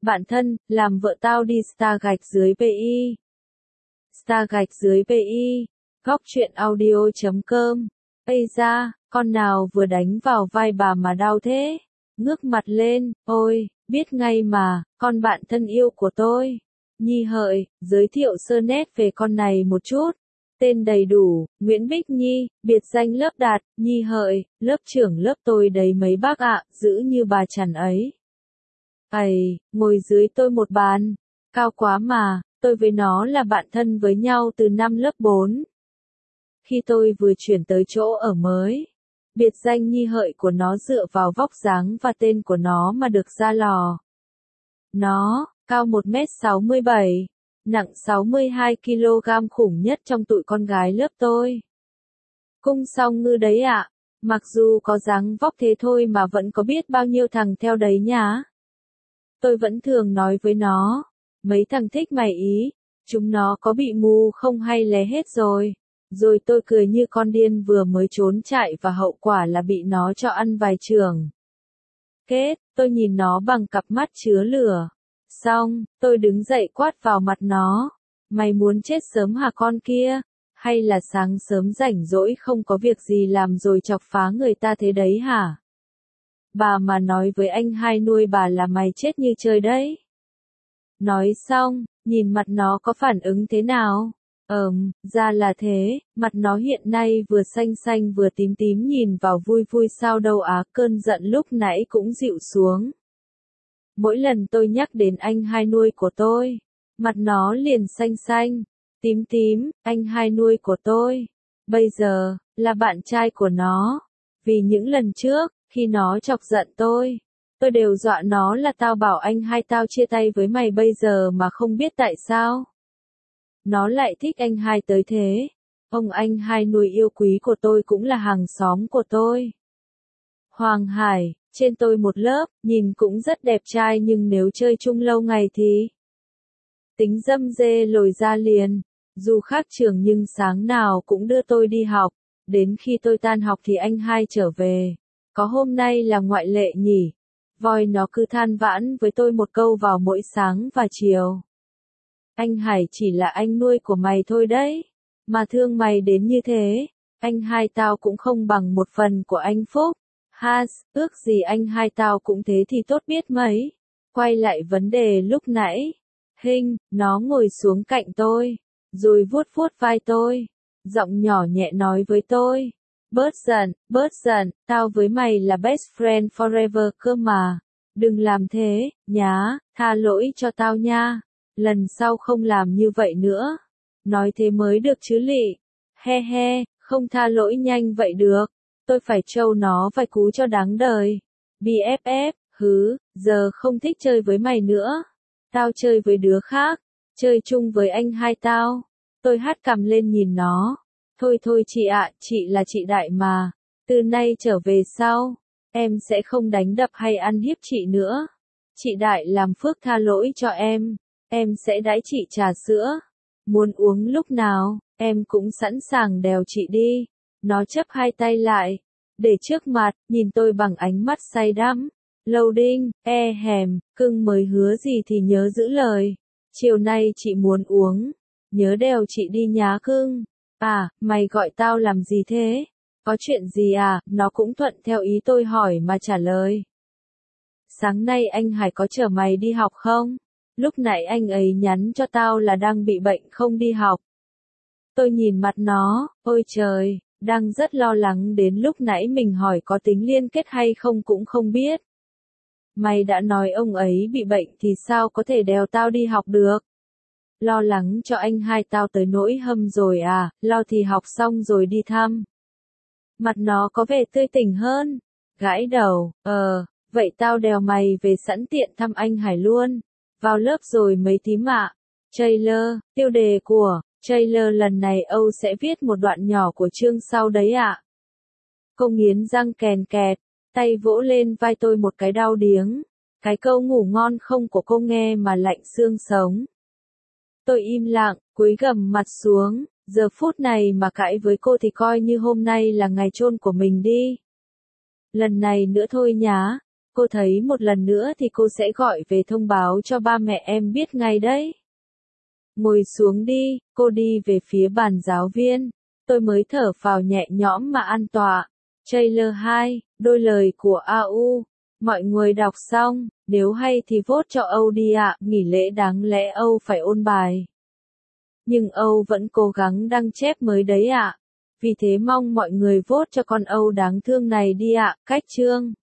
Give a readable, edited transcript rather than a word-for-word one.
Bạn thân, làm vợ tao đi star-pi. Star-pi. Góc truyện audio.com. Ây da, con nào vừa đánh vào vai bà mà đau thế? Ngước mặt lên, ôi, biết ngay mà, con bạn thân yêu của tôi. Nhi Hợi, giới thiệu sơ nét về con này một chút. Tên đầy đủ, Nguyễn Bích Nhi, biệt danh lớp Đạt, Nhi Hợi, lớp trưởng lớp tôi đấy mấy bác ạ, giữ như bà chằn ấy. Ầy, ngồi dưới tôi một bàn. Cao quá mà, tôi với nó là bạn thân với nhau từ năm lớp 4. Khi tôi vừa chuyển tới chỗ ở mới, biệt danh Nhi Hợi của nó dựa vào vóc dáng và tên của nó mà được ra lò. Nó, cao 1m67, nặng 62kg, khủng nhất trong tụi con gái lớp tôi. Cung song ngư đấy ạ, mặc dù có dáng vóc thế thôi mà vẫn có biết bao nhiêu thằng theo đấy nhá. Tôi vẫn thường nói với nó, mấy thằng thích mày ý, chúng nó có bị mù không hay lé hết rồi. Rồi tôi cười như con điên vừa mới trốn chạy và hậu quả là bị nó cho ăn vài chưởng. Kết, tôi nhìn nó bằng cặp mắt chứa lửa. Xong, tôi đứng dậy quát vào mặt nó. Mày muốn chết sớm hả con kia? Hay là sáng sớm rảnh rỗi không có việc gì làm rồi chọc phá người ta thế đấy hả? Bà mà nói với anh hai nuôi bà là mày chết như trời đấy. Nói xong, nhìn mặt nó có phản ứng thế nào? Ra là thế, mặt nó hiện nay vừa xanh xanh vừa tím tím nhìn vào vui vui sao đâu á, cơn giận lúc nãy cũng dịu xuống. Mỗi lần tôi nhắc đến anh hai nuôi của tôi, mặt nó liền xanh xanh, tím tím, anh hai nuôi của tôi. Bây giờ, là bạn trai của nó. Vì những lần trước, khi nó chọc giận tôi đều dọa nó là tao bảo anh hai tao chia tay với mày bây giờ mà không biết tại sao. Nó lại thích anh hai tới thế. Ông anh hai nuôi yêu quý của tôi cũng là hàng xóm của tôi. Hoàng Hải, trên tôi một lớp, nhìn cũng rất đẹp trai nhưng nếu chơi chung lâu ngày thì tính dâm dê lồi ra liền. Dù khác trường nhưng sáng nào cũng đưa tôi đi học. Đến khi tôi tan học thì anh hai trở về. Có hôm nay là ngoại lệ nhỉ. Voi nó cứ than vãn với tôi một câu vào mỗi sáng và chiều. Anh Hải chỉ là anh nuôi của mày thôi đấy. Mà thương mày đến như thế, anh hai tao cũng không bằng một phần của anh Phúc. Ước gì anh hai tao cũng thế thì tốt biết mấy. Quay lại vấn đề lúc nãy. Nó ngồi xuống cạnh tôi, rồi vuốt vuốt vai tôi. Giọng nhỏ nhẹ nói với tôi. Bớt giận, tao với mày là best friend forever cơ mà. Đừng làm thế, nhá, tha lỗi cho tao nha. Lần sau không làm như vậy nữa. Nói thế mới được chứ lị. Không tha lỗi nhanh vậy được. Tôi phải trâu nó vài cú cho đáng đời. BFF, giờ không thích chơi với mày nữa. Tao chơi với đứa khác. Chơi chung với anh hai tao. Tôi hất cằm lên nhìn nó. Thôi chị ạ, chị là chị Đại mà. Từ nay trở về sau, em sẽ không đánh đập hay ăn hiếp chị nữa. Chị Đại làm phước tha lỗi cho em sẽ đãi chị trà sữa. Muốn uống lúc nào, em cũng sẵn sàng đèo chị đi. Nó chắp hai tay lại, để trước mặt, nhìn tôi bằng ánh mắt say đắm. Loading, cưng mới hứa gì thì nhớ giữ lời. Chiều nay chị muốn uống, nhớ đèo chị đi nhá cưng. À, mày gọi tao làm gì thế? Có chuyện gì à? Nó cũng thuận theo ý tôi hỏi mà trả lời. Sáng nay anh Hải có chở mày đi học không? Lúc nãy anh ấy nhắn cho tao là đang bị bệnh không đi học. Tôi nhìn mặt nó, ôi trời, đang rất lo lắng đến lúc nãy mình hỏi có tính liên kết hay không cũng không biết. Mày đã nói ông ấy bị bệnh thì sao có thể đèo tao đi học được? Lo lắng cho anh hai tao tới nỗi hâm rồi à, lo thì học xong rồi đi thăm. Mặt nó có vẻ tươi tỉnh hơn. Gãi đầu, vậy tao đèo mày về sẵn tiện thăm anh Hải luôn. Vào lớp rồi mấy tím ạ. Trailer, tiêu đề của trailer lần này Âu sẽ viết một đoạn nhỏ của chương sau đấy ạ. Cô nghiến răng kèn kẹt, tay vỗ lên vai tôi một cái đau điếng. Cái câu ngủ ngon không của cô nghe mà lạnh xương sống. Tôi im lặng, cúi gằm mặt xuống, giờ phút này mà cãi với cô thì coi như hôm nay là ngày chôn của mình đi. Lần này nữa thôi nhá, Cô thấy một lần nữa thì cô sẽ gọi về thông báo cho ba mẹ em biết ngay đấy. Ngồi xuống đi, cô đi về phía bàn giáo viên. Tôi mới thở phào nhẹ nhõm mà an tọa. Trailer 2, đôi lời của AU. Mọi người đọc xong, nếu hay thì vote cho Âu đi ạ, nghỉ lễ đáng lẽ Âu phải ôn bài. Nhưng Âu vẫn cố gắng đăng chép mới đấy ạ. Vì thế mong mọi người vote cho con Âu đáng thương này đi ạ, cách chương.